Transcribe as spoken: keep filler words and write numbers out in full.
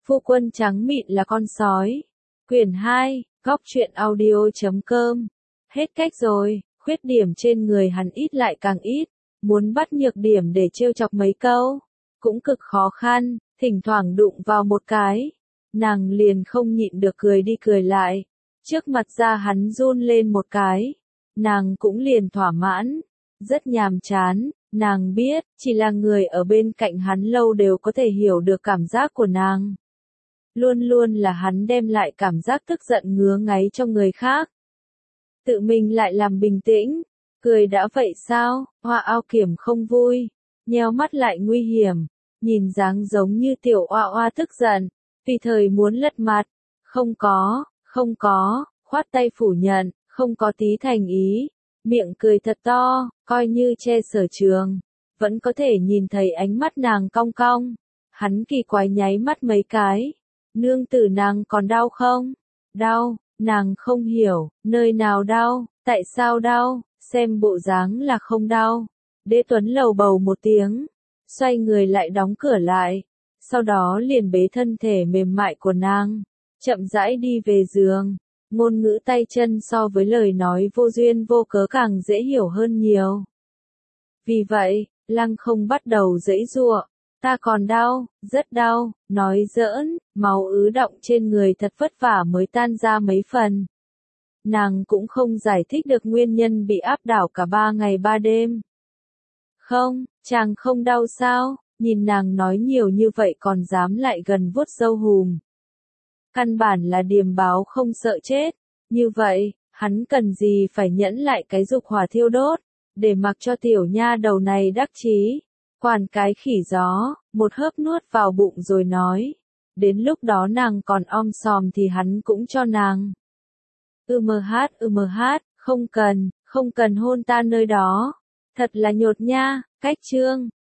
Phu quân trắng mịn là con sói. Quyển hai, góc truyện audio chấm com. Hết cách rồi, khuyết điểm trên người hắn ít lại càng ít, muốn bắt nhược điểm để trêu chọc mấy câu, cũng cực khó khăn, thỉnh thoảng đụng vào một cái, nàng liền không nhịn được cười đi cười lại, trước mặt da hắn run lên một cái, nàng cũng liền thỏa mãn, rất nhàm chán, nàng biết, chỉ là người ở bên cạnh hắn lâu đều có thể hiểu được cảm giác của nàng. Luôn luôn là hắn đem lại cảm giác tức giận ngứa ngáy cho người khác. Tự mình lại làm bình tĩnh, cười đã vậy sao, Hoa Ao Kiểm không vui, nheo mắt lại nguy hiểm, nhìn dáng giống như tiểu oa oa tức giận, vì thời muốn lật mặt, không có, không có, khoát tay phủ nhận, không có tí thành ý, miệng cười thật to, coi như che sở trường, vẫn có thể nhìn thấy ánh mắt nàng cong cong, hắn kỳ quái nháy mắt mấy cái. Nương tử nàng còn đau không? Đau, nàng không hiểu, nơi nào đau, tại sao đau, xem bộ dáng là không đau. Đế Tuấn lầu bầu một tiếng, xoay người lại đóng cửa lại, sau đó liền bế thân thể mềm mại của nàng, chậm rãi đi về giường, ngôn ngữ tay chân so với lời nói vô duyên vô cớ càng dễ hiểu hơn nhiều. Vì vậy, Lăng Không bắt đầu giãy giụa. Ta còn đau, rất đau, nói giỡn, máu ứ đọng trên người thật vất vả mới tan ra mấy phần. Nàng cũng không giải thích được nguyên nhân bị áp đảo cả ba ngày ba đêm. Không, chàng không đau sao, nhìn nàng nói nhiều như vậy còn dám lại gần vuốt râu hùm. Căn bản là điềm báo không sợ chết, như vậy, hắn cần gì phải nhẫn lại cái dục hỏa thiêu đốt, để mặc cho tiểu nha đầu này đắc chí. Quản cái khỉ gió, một hớp nuốt vào bụng rồi nói. Đến lúc đó nàng còn om sòm thì hắn cũng cho nàng. Ừ mờ hát, ừ mờ hát, không cần, không cần hôn ta nơi đó. Thật là nhột nha, cách chương.